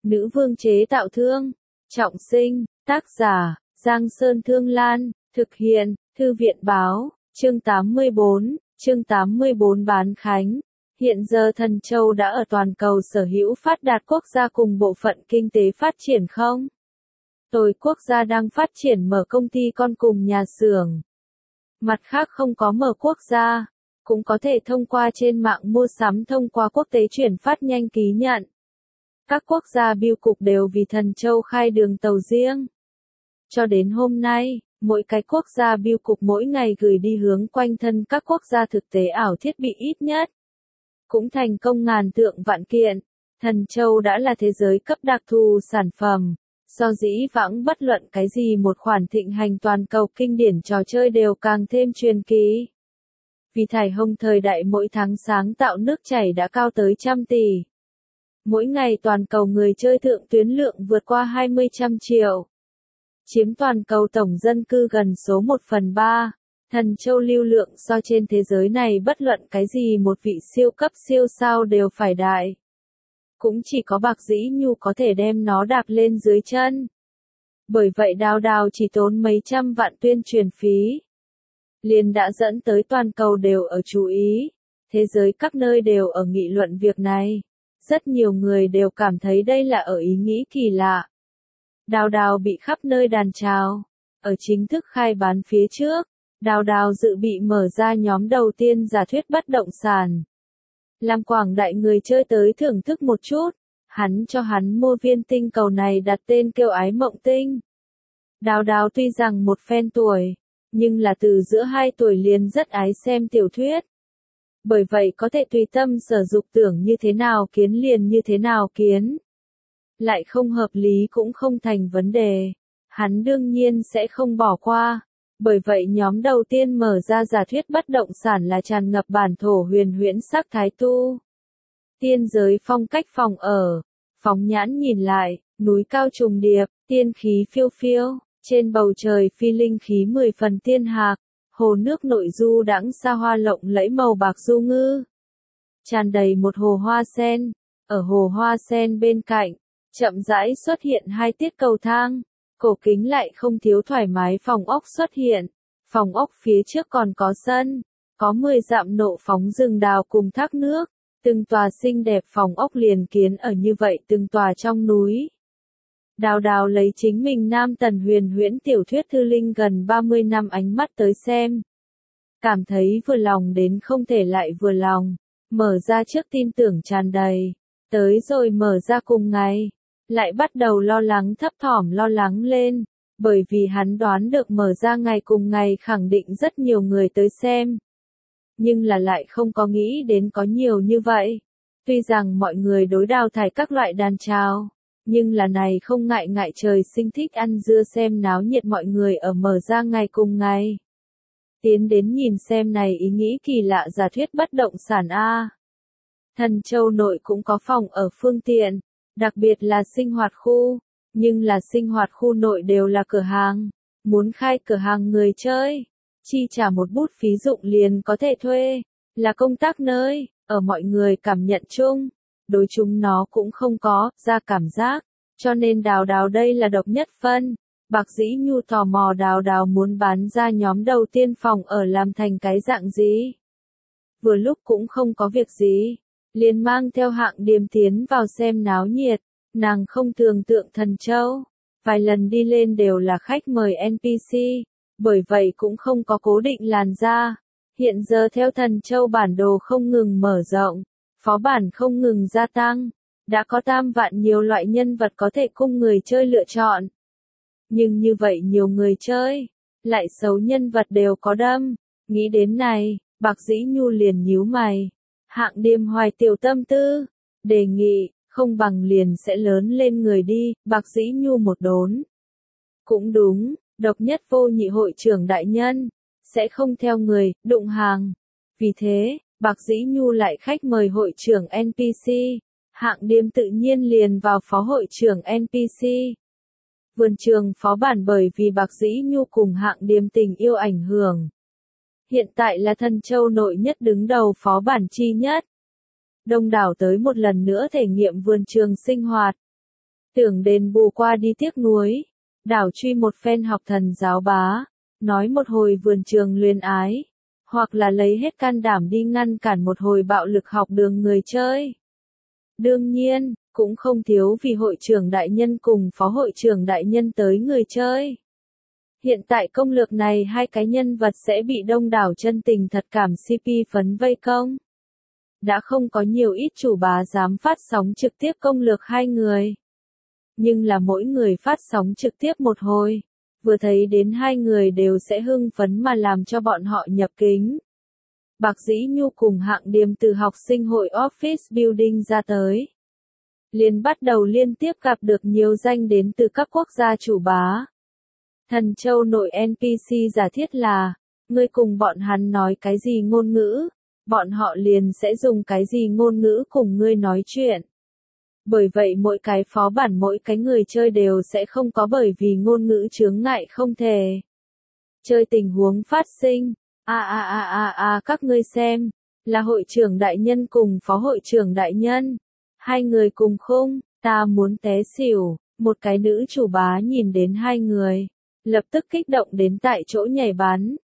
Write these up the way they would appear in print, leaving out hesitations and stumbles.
Nữ vương chế tạo thương. Trọng sinh, tác giả, Giang Sơn Thương Lan, thực hiện, Thư viện báo, chương 84 bán khánh. Hiện giờ Thần Châu đã ở toàn cầu sở hữu phát đạt quốc gia cùng bộ phận kinh tế phát triển không? Tôi quốc gia đang phát triển mở công ty con cùng nhà xưởng. Mặt khác không có mở quốc gia, cũng có thể thông qua trên mạng mua sắm thông qua quốc tế chuyển phát nhanh ký nhận. Các quốc gia bưu cục đều vì Thần Châu khai đường tàu riêng. Cho đến hôm nay, mỗi cái quốc gia bưu cục mỗi ngày gửi đi hướng quanh thân các quốc gia thực tế ảo thiết bị ít nhất. Cũng thành công ngàn tượng vạn kiện. Thần Châu đã là thế giới cấp đặc thù sản phẩm. Do dĩ vãng bất luận cái gì một khoản thịnh hành toàn cầu kinh điển trò chơi đều càng thêm truyền kỳ. Vì thải hồng thời đại mỗi tháng sáng tạo nước chảy đã cao tới 100 tỷ. Mỗi ngày toàn cầu người chơi thượng tuyến lượng vượt qua 20 triệu. Chiếm toàn cầu tổng dân cư gần số 1/3. Thần Châu lưu lượng so trên thế giới này bất luận cái gì một vị siêu cấp siêu sao đều phải đại. Cũng chỉ có Bạc Dĩ Nhu có thể đem nó đạp lên dưới chân. Bởi vậy Đào Đào chỉ tốn mấy trăm vạn tuyên truyền phí. Liền đã dẫn tới toàn cầu đều ở chú ý. Thế giới các nơi đều ở nghị luận việc này. Rất nhiều người đều cảm thấy đây là ở ý nghĩ kỳ lạ. Đào Đào bị khắp nơi đàn chào. Ở chính thức khai bán phía trước, Đào Đào dự bị mở ra nhóm đầu tiên giả thuyết bất động sản. Làm quảng đại người chơi tới thưởng thức một chút, hắn cho hắn mua viên tinh cầu này đặt tên kêu Ái Mộng Tinh. Đào Đào tuy rằng một phen tuổi, nhưng là từ giữa 2 tuổi liền rất ái xem tiểu thuyết. Bởi vậy có thể tùy tâm sở dục tưởng như thế nào kiến liền như thế nào kiến. Lại không hợp lý cũng không thành vấn đề. Hắn đương nhiên sẽ không bỏ qua. Bởi vậy nhóm đầu tiên mở ra giả thuyết bất động sản là tràn ngập bản thổ huyền huyễn sắc thái tu. Tiên giới phong cách phòng ở. Phóng nhãn nhìn lại, núi cao trùng điệp, tiên khí phiêu phiêu, trên bầu trời phi linh khí 10 phần tiên hạc, hồ nước nội du đãng xa hoa lộng lẫy màu bạc du ngư. Tràn đầy một hồ hoa sen, ở hồ hoa sen bên cạnh, chậm rãi xuất hiện 2 tiết cầu thang. Cổ kính lại không thiếu thoải mái phòng ốc xuất hiện. Phòng ốc phía trước còn có sân, có 10 dặm nộ phóng rừng đào cùng thác nước. Từng tòa xinh đẹp phòng ốc liền kiến ở như vậy từng tòa trong núi. Đào Đào lấy chính mình nam tần huyền huyễn tiểu thuyết thư linh gần 30 năm ánh mắt tới xem. Cảm thấy vừa lòng đến không thể lại vừa lòng. Mở ra trước tin tưởng tràn đầy. Tới rồi mở ra cùng ngày. Lại bắt đầu lo lắng thấp thỏm lo lắng lên, bởi vì hắn đoán được mở ra ngày cùng ngày khẳng định rất nhiều người tới xem. Nhưng là lại không có nghĩ đến có nhiều như vậy. Tuy rằng mọi người đối đào thải các loại đàn chào, nhưng là này không ngại trời sinh thích ăn dưa xem náo nhiệt mọi người ở mở ra ngày cùng ngày. Tiến đến nhìn xem này ý nghĩ kỳ lạ giả thuyết bất động sản A. Thần Châu nội cũng có phòng ở phương tiện. Đặc biệt là sinh hoạt khu, nhưng là sinh hoạt khu nội đều là cửa hàng. Muốn khai cửa hàng người chơi, chi trả một bút phí dụng liền có thể thuê, là công tác nơi, ở mọi người cảm nhận chung. Đối chúng nó cũng không có, ra cảm giác, cho nên Đào Đào đây là độc nhất phân. Bạc Dĩ Nhu tò mò Đào Đào muốn bán ra nhóm đầu tiên phòng ở làm thành cái dạng gì. Vừa lúc cũng không có việc gì. Liền mang theo Hạng Điềm tiến vào xem náo nhiệt, nàng không tưởng tượng Thần Châu, vài lần đi lên đều là khách mời NPC, bởi vậy cũng không có cố định làn da. Hiện giờ theo Thần Châu bản đồ không ngừng mở rộng, phó bản không ngừng gia tăng, đã có 3 vạn nhiều loại nhân vật có thể cung người chơi lựa chọn. Nhưng như vậy nhiều người chơi, lại xấu nhân vật đều có đâm, nghĩ đến này, Bạc Dĩ Nhu liền nhíu mày. Hạng Điềm hoài tiểu tâm tư, đề nghị, không bằng liền sẽ lớn lên người đi, Bạc Dĩ Nhu một đốn. Cũng đúng, độc nhất vô nhị hội trưởng đại nhân, sẽ không theo người, đụng hàng. Vì thế, Bạc Dĩ Nhu lại khách mời hội trưởng NPC, Hạng Điềm tự nhiên liền vào phó hội trưởng NPC. Vườn trường phó bản bởi vì Bạc Dĩ Nhu cùng Hạng Điềm tình yêu ảnh hưởng. Hiện tại là Thần Châu nội nhất đứng đầu phó bản chi nhất. Đông đảo tới một lần nữa thể nghiệm vườn trường sinh hoạt. Tưởng đền bù qua đi tiếc nuối, đảo truy một phen học thần giáo bá, nói một hồi vườn trường luyến ái, hoặc là lấy hết can đảm đi ngăn cản một hồi bạo lực học đường người chơi. Đương nhiên, cũng không thiếu vì hội trưởng đại nhân cùng phó hội trưởng đại nhân tới người chơi. Hiện tại công lược này hai cái nhân vật sẽ bị đông đảo chân tình thật cảm CP phấn vây công. Đã không có nhiều ít chủ bá dám phát sóng trực tiếp công lược hai người. Nhưng là mỗi người phát sóng trực tiếp một hồi, vừa thấy đến hai người đều sẽ hưng phấn mà làm cho bọn họ nhập kính. Bạc Dĩ Nhu cùng Hạng Điềm từ học sinh hội Office Building ra tới. Liền bắt đầu liên tiếp gặp được nhiều danh đến từ các quốc gia chủ bá. Thần Châu nội NPC giả thiết là, ngươi cùng bọn hắn nói cái gì ngôn ngữ, bọn họ liền sẽ dùng cái gì ngôn ngữ cùng ngươi nói chuyện. Bởi vậy mỗi cái phó bản mỗi cái người chơi đều sẽ không có bởi vì ngôn ngữ chướng ngại không thể. Chơi tình huống phát sinh, các ngươi xem, là hội trưởng đại nhân cùng phó hội trưởng đại nhân. Hai người cùng khung, ta muốn té xỉu, một cái nữ chủ bá nhìn đến hai người, lập tức kích động đến tại chỗ nhảy bắn.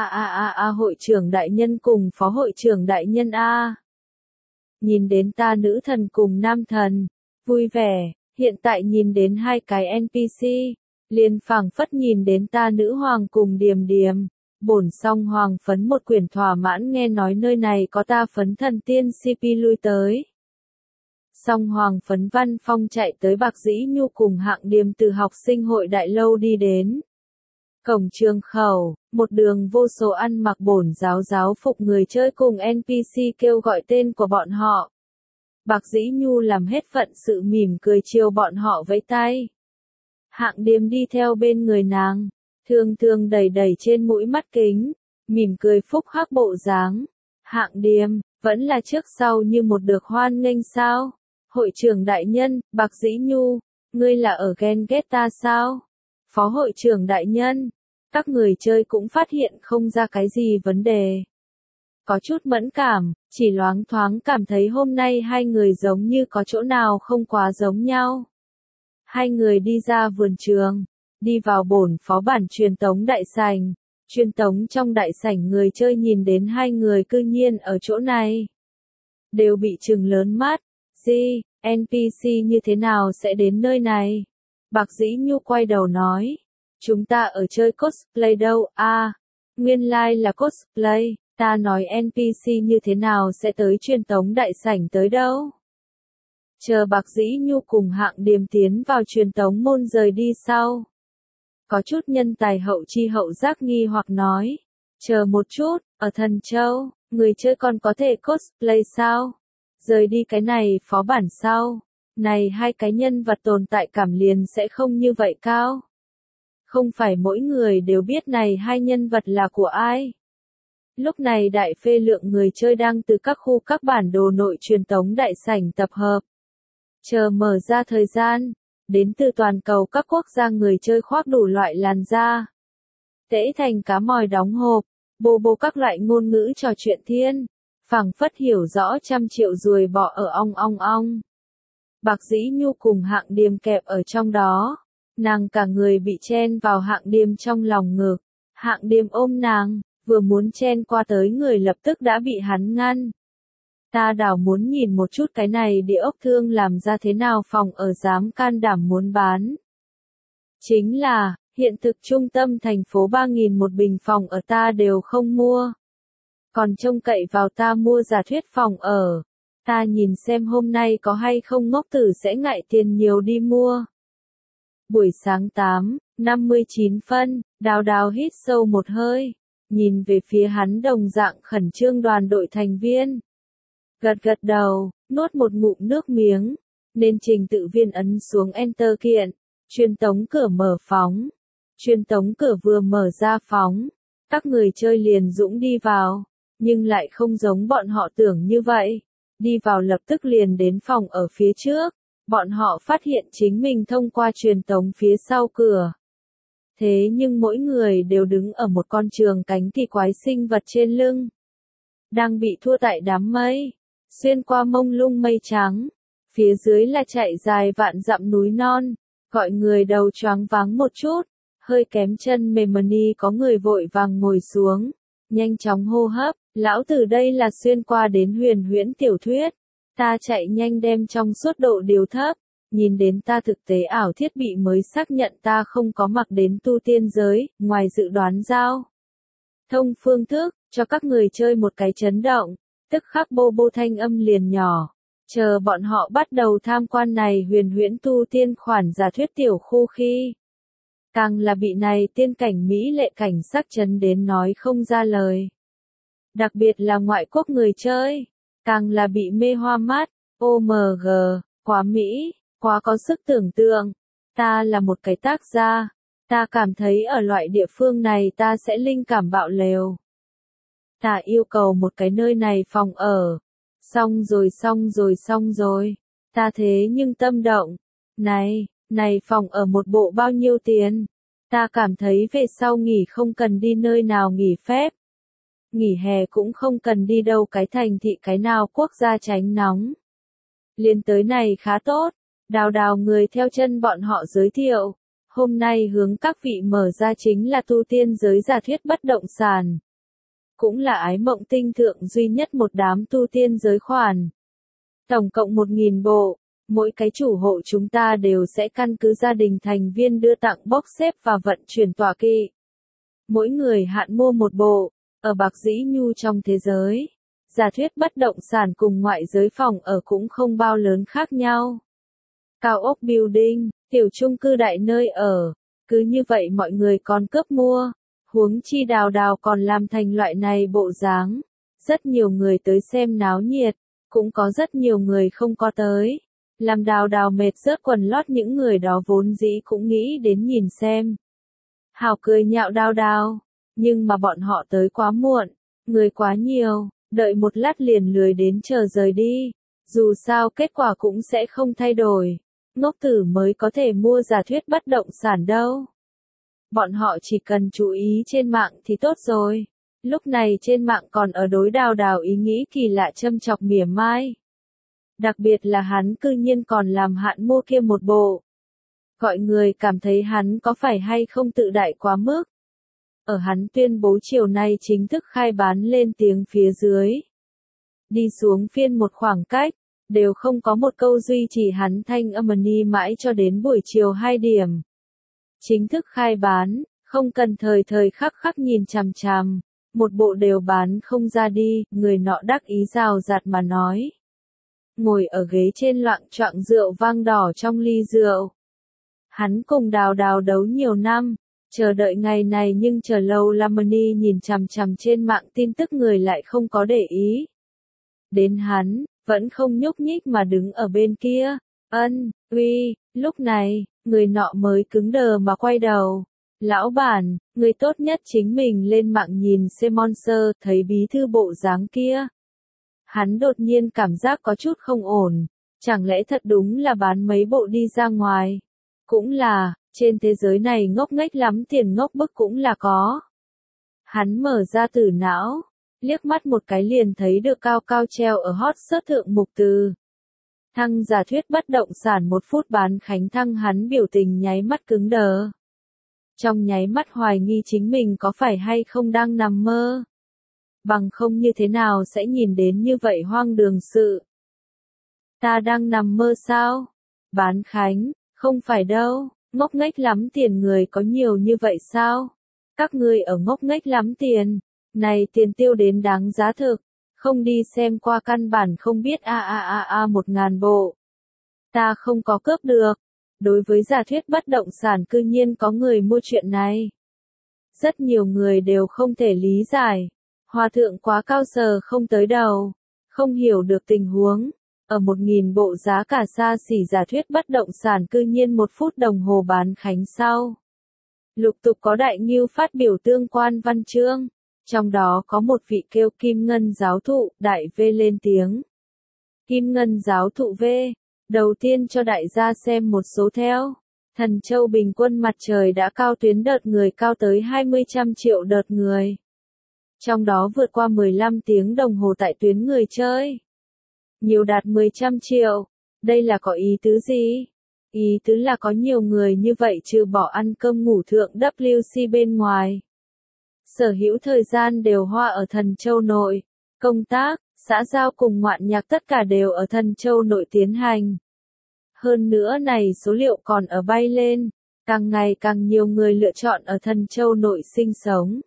Hội trưởng đại nhân cùng phó hội trưởng đại nhân a. Nhìn đến ta nữ thần cùng nam thần, vui vẻ, hiện tại nhìn đến hai cái NPC, liền phảng phất nhìn đến ta nữ hoàng cùng Điềm Điềm. Bổn song hoàng phấn một quyển thỏa mãn nghe nói nơi này có ta phấn thần tiên CP lui tới. Song hoàng phấn Văn Phong chạy tới Bạc Dĩ Nhu cùng Hạng Điềm từ học sinh hội đại lâu đi đến. Cổng trường khẩu, một đường vô số ăn mặc bổn giáo phục người chơi cùng NPC kêu gọi tên của bọn họ. Bạc Dĩ Nhu làm hết phận sự mỉm cười chiều bọn họ vẫy tay. Hạng Điềm đi theo bên người nàng, thường đẩy trên mũi mắt kính, mỉm cười phúc hắc bộ dáng. Hạng Điềm, vẫn là trước sau như một được hoan nghênh sao? Hội trưởng đại nhân, Bạc Dĩ Nhu, ngươi là ở ghen ghét ta sao? Phó hội trưởng đại nhân, các người chơi cũng phát hiện không ra cái gì vấn đề. Có chút mẫn cảm, chỉ loáng thoáng cảm thấy hôm nay hai người giống như có chỗ nào không quá giống nhau. Hai người đi ra vườn trường, đi vào bổn phó bản truyền tống đại sảnh. Truyền tống trong đại sảnh người chơi nhìn đến hai người cư nhiên ở chỗ này. Đều bị trừng lớn mắt. Gì, NPC như thế nào sẽ đến nơi này? Bạc Dĩ Nhu quay đầu nói. Chúng ta ở chơi cosplay đâu, nguyên lai là cosplay, ta nói NPC như thế nào sẽ tới truyền tống đại sảnh tới đâu. Chờ Bạc Dĩ Nhu cùng Hạng Điềm tiến vào truyền tống môn rời đi sau. Có chút nhân tài hậu chi hậu giác nghi hoặc nói. Chờ một chút, ở Thần Châu, người chơi còn có thể cosplay sao? Rời đi cái này phó bản sau. Này hai cái nhân vật tồn tại cảm liền sẽ không như vậy cao. Không phải mỗi người đều biết này hai nhân vật là của ai. Lúc này đại phê lượng người chơi đang từ các khu các bản đồ nội truyền tống đại sảnh tập hợp. Chờ mở ra thời gian, đến từ toàn cầu các quốc gia người chơi khoác đủ loại làn da. Tễ thành cá mòi đóng hộp, bô các loại ngôn ngữ trò chuyện thiên, phảng phất hiểu rõ trăm triệu ruồi bọ ở ong. Bạc Dĩ Nhu cùng Hạng Điềm kẹp ở trong đó. Nàng cả người bị chen vào Hạng Điềm trong lòng ngực. Hạng Điềm ôm nàng, vừa muốn chen qua tới người lập tức đã bị hắn ngăn. Ta đảo muốn nhìn một chút cái này địa ốc thương làm ra thế nào phòng ở dám can đảm muốn bán. Chính là, hiện thực trung tâm thành phố 3.000 một bình phòng ở ta đều không mua. Còn trông cậy vào ta mua giả thuyết phòng ở. Ta nhìn xem hôm nay có hay không ngốc tử sẽ ngại tiền nhiều đi mua. Buổi sáng 8:59 phân, Đào hít sâu một hơi, nhìn về phía hắn đồng dạng khẩn trương đoàn đội thành viên. Gật đầu, nuốt một ngụm nước miếng, nên trình tự viên ấn xuống Enter kiện, truyền tống cửa mở phóng. Truyền tống cửa vừa mở ra phóng, các người chơi liền dũng đi vào, nhưng lại không giống bọn họ tưởng như vậy. Đi vào lập tức liền đến phòng ở phía trước, bọn họ phát hiện chính mình thông qua truyền tống phía sau cửa. Thế nhưng mỗi người đều đứng ở một con trường cánh kỳ quái sinh vật trên lưng. Đang bị thua tại đám mây, xuyên qua mông lung mây trắng, Phía dưới là chạy dài vạn dặm núi non, gọi người đầu choáng váng một chút, hơi kém chân mềm ni có người vội vàng ngồi xuống, nhanh chóng hô hấp, lão tử đây là xuyên qua đến huyền huyễn tiểu thuyết, ta chạy nhanh đem trong suốt độ điều thấp, nhìn đến ta thực tế ảo thiết bị mới xác nhận ta không có mặc đến tu tiên giới, ngoài dự đoán giao. Thông phương thức, cho các người chơi một cái chấn động, tức khắc bô bô thanh âm liền nhỏ. Chờ bọn họ bắt đầu tham quan này huyền huyễn tu tiên khoản giả thuyết tiểu khu khi. Càng là bị này tiên cảnh Mỹ lệ cảnh sắc chấn đến nói không ra lời. Đặc biệt là ngoại quốc người chơi, càng là bị mê hoa mắt, OMG, quá Mỹ, quá có sức tưởng tượng. Ta là một cái tác gia, ta cảm thấy ở loại địa phương này ta sẽ linh cảm bạo lều. Ta yêu cầu một cái nơi này phòng ở. Xong rồi, ta thế nhưng tâm động, này phòng ở một bộ bao nhiêu tiền, ta cảm thấy về sau nghỉ không cần đi nơi nào nghỉ phép, nghỉ hè cũng không cần đi đâu cái thành thị cái nào quốc gia tránh nóng. Liên tới này khá tốt, đào người theo chân bọn họ giới thiệu, hôm nay hướng các vị mở ra chính là tu tiên giới giả thuyết bất động sản. Cũng là ái mộng tinh thượng duy nhất một đám tu tiên giới khoản. Tổng cộng 1.000 bộ, mỗi cái chủ hộ chúng ta đều sẽ căn cứ gia đình thành viên đưa tặng bốc xếp và vận chuyển tọa kỵ. Mỗi người hạn mua một bộ, ở Bạc Dĩ Nhu trong thế giới. Giả thuyết bất động sản cùng ngoại giới phòng ở cũng không bao lớn khác nhau. Cao ốc building, tiểu chung cư đại nơi ở, cứ như vậy mọi người còn cướp mua. Huống chi đào còn làm thành loại này bộ dáng. Rất nhiều người tới xem náo nhiệt, cũng có rất nhiều người không có tới. Làm đào mệt rớt quần lót những người đó vốn dĩ cũng nghĩ đến nhìn xem. Hào cười nhạo đào, nhưng mà bọn họ tới quá muộn, người quá nhiều, đợi một lát liền lười đến chờ rời đi. Dù sao kết quả cũng sẽ không thay đổi. Ngốc tử mới có thể mua giả thuyết bất động sản đâu. Bọn họ chỉ cần chú ý trên mạng thì tốt rồi. Lúc này trên mạng còn ở đối đào ý nghĩ kỳ lạ châm chọc mỉa mai. Đặc biệt là hắn cư nhiên còn làm hạn mua kia một bộ. Gọi người cảm thấy hắn có phải hay không tự đại quá mức. Ở hắn tuyên bố chiều nay chính thức khai bán lên tiếng phía dưới. Đi xuống phiên một khoảng cách, đều không có một câu duy trì hắn thanh âm ni mãi cho đến buổi chiều 2 điểm. Chính thức khai bán, không cần thời khắc nhìn chằm, một bộ đều bán không ra đi, người nọ đắc ý rào rạt mà nói. Ngồi ở ghế trên loạng choạng rượu vang đỏ trong ly rượu. Hắn cùng đào đấu nhiều năm, chờ đợi ngày này nhưng chờ lâu lắm ni nhìn chằm trên mạng tin tức người lại không có để ý. Đến hắn, vẫn không nhúc nhích mà đứng ở bên kia, uy, lúc này, người nọ mới cứng đờ mà quay đầu. Lão bản, người tốt nhất chính mình lên mạng nhìn xem Monster, thấy bí thư bộ dáng kia. Hắn đột nhiên cảm giác có chút không ổn, chẳng lẽ thật đúng là bán mấy bộ đi ra ngoài. Cũng là, trên thế giới này ngốc nghếch lắm tiền ngốc bức cũng là có. Hắn mở ra tử não, liếc mắt một cái liền thấy được cao treo ở hot search thượng mục từ. Thăng giả thuyết bất động sản 1 phút bán khánh thăng, hắn biểu tình nháy mắt cứng đờ. Trong nháy mắt hoài nghi chính mình có phải hay không đang nằm mơ. Bằng không như thế nào sẽ nhìn đến như vậy hoang đường sự. Ta đang nằm mơ sao? Bán khánh, không phải đâu, ngốc nghếch lắm tiền người có nhiều như vậy sao? Các ngươi ở ngốc nghếch lắm tiền, này tiền tiêu đến đáng giá thực. Không đi xem qua căn bản không biết 1.000 bộ. Ta không có cướp được. Đối với giả thuyết bất động sản cư nhiên có người mua chuyện này. Rất nhiều người đều không thể lý giải. Hòa thượng quá cao sờ không tới đầu. Không hiểu được tình huống. Ở 1.000 bộ giá cả xa xỉ giả thuyết bất động sản cư nhiên 1 phút đồng hồ bán khánh sau. Lục tục có đại ngưu phát biểu tương quan văn chương. Trong đó có một vị kêu Kim Ngân giáo thụ, đại V lên tiếng. Kim Ngân giáo thụ V, đầu tiên cho đại gia xem một số theo. Thần Châu bình quân mặt trời đã cao tuyến đợt người cao tới 20 triệu đợt người. Trong đó vượt qua 15 tiếng đồng hồ tại tuyến người chơi. Nhiều đạt 10 triệu. Đây là có ý tứ gì? Ý tứ là có nhiều người như vậy trừ bỏ ăn cơm ngủ thượng WC bên ngoài. Sở hữu thời gian đều hoa ở Thần Châu nội. Công tác, xã giao cùng ngoạn nhạc tất cả đều ở Thần Châu nội tiến hành. Hơn nữa này số liệu còn ở bay lên. Càng ngày càng nhiều người lựa chọn ở Thần Châu nội sinh sống.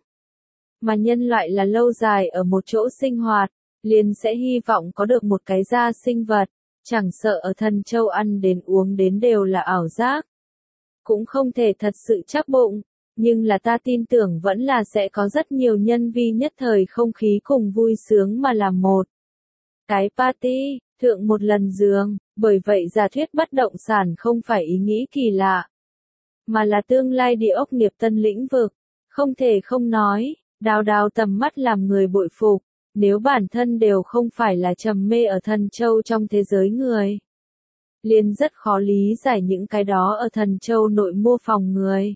Mà nhân loại là lâu dài ở một chỗ sinh hoạt, liền sẽ hy vọng có được một cái gia sinh vật, chẳng sợ ở Thần Châu ăn đến uống đến đều là ảo giác. Cũng không thể thật sự chắc bụng, nhưng là ta tin tưởng vẫn là sẽ có rất nhiều nhân vi nhất thời không khí cùng vui sướng mà làm một. Cái party, thượng một lần giường, bởi vậy giả thuyết bất động sản không phải ý nghĩ kỳ lạ, mà là tương lai địa ốc nghiệp tân lĩnh vực. Không thể không nói, Đào Đào tầm mắt làm người bội phục, nếu bản thân đều không phải là trầm mê ở Thần Châu trong thế giới người. Liền rất khó lý giải những cái đó ở Thần Châu nội mua phòng người.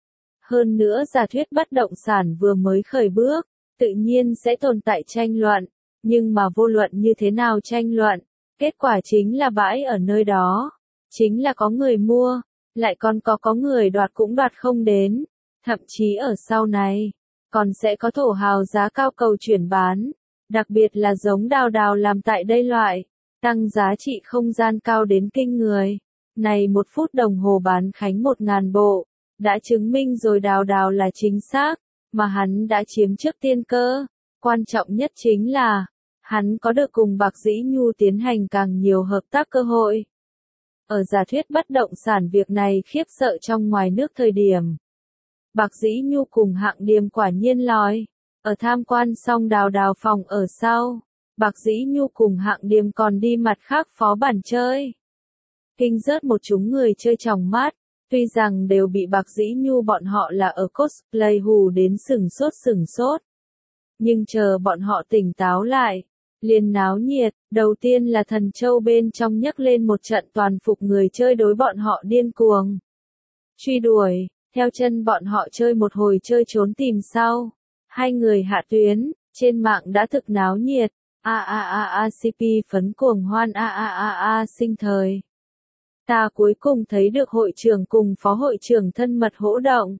Hơn nữa giả thuyết bất động sản vừa mới khởi bước, tự nhiên sẽ tồn tại tranh luận, nhưng mà vô luận như thế nào tranh luận, kết quả chính là bãi ở nơi đó, chính là có người mua, lại còn có người đoạt cũng đoạt không đến, thậm chí ở sau này, còn sẽ có thổ hào giá cao cầu chuyển bán, đặc biệt là giống Đào Đào làm tại đây loại, tăng giá trị không gian cao đến kinh người. Này 1 phút đồng hồ bán khánh 1.000 bộ, đã chứng minh rồi Đào Đào là chính xác, mà hắn đã chiếm trước tiên cơ. Quan trọng nhất chính là, hắn có được cùng Bạc Dĩ Nhu tiến hành càng nhiều hợp tác cơ hội. Ở giả thuyết bất động sản việc này khiếp sợ trong ngoài nước thời điểm. Bạc Dĩ Nhu cùng Hạng Điềm quả nhiên lòi. Ở tham quan xong Đào Đào phòng ở sau, Bạc Dĩ Nhu cùng Hạng Điềm còn đi mặt khác phó bản chơi. Kinh rớt một chúng người chơi tròng mắt, tuy rằng đều bị Bạc Dĩ Nhu bọn họ là ở cosplay hù đến sửng sốt. Nhưng chờ bọn họ tỉnh táo lại, liền náo nhiệt, đầu tiên là Thần Châu bên trong nhấc lên một trận toàn phục người chơi đối bọn họ điên cuồng. Truy đuổi, theo chân bọn họ chơi một hồi chơi trốn tìm sau. Hai người hạ tuyến, trên mạng đã thực náo nhiệt, CP phấn cuồng hoan sinh thời. Ta cuối cùng thấy được hội trưởng cùng phó hội trưởng thân mật hỗ động.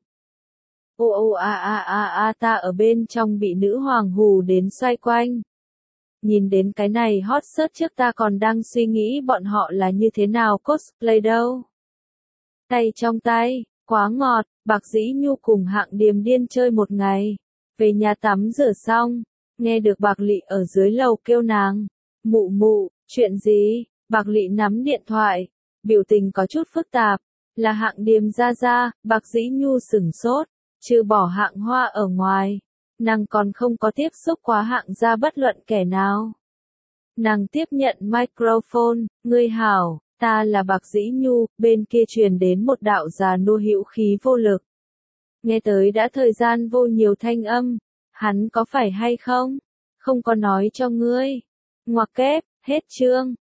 Ta ở bên trong bị nữ hoàng hù đến xoay quanh. Nhìn đến cái này hot search trước ta còn đang suy nghĩ bọn họ là như thế nào cosplay đâu. Tay trong tay, quá ngọt, Bạc Dĩ Nhu cùng Hạng Điềm điên chơi một ngày. Về nhà tắm rửa xong, nghe được Bạc Lị ở dưới lầu kêu nàng. Mụ mụ, chuyện gì? Bạc Lị nắm điện thoại, biểu tình có chút phức tạp. Là Hạng Điềm ra, Bạc Dĩ Nhu sửng sốt, trừ bỏ Hạng Hoa ở ngoài. Nàng còn không có tiếp xúc quá Hạng gia bất luận kẻ nào. Nàng tiếp nhận microphone, ngươi hảo, ta là Bạc Dĩ Nhu, bên kia truyền đến một đạo già nua hữu khí vô lực. Nghe tới đã thời gian vô nhiều thanh âm, hắn có phải hay không? Không có nói cho ngươi. Ngoặc kép, hết chương.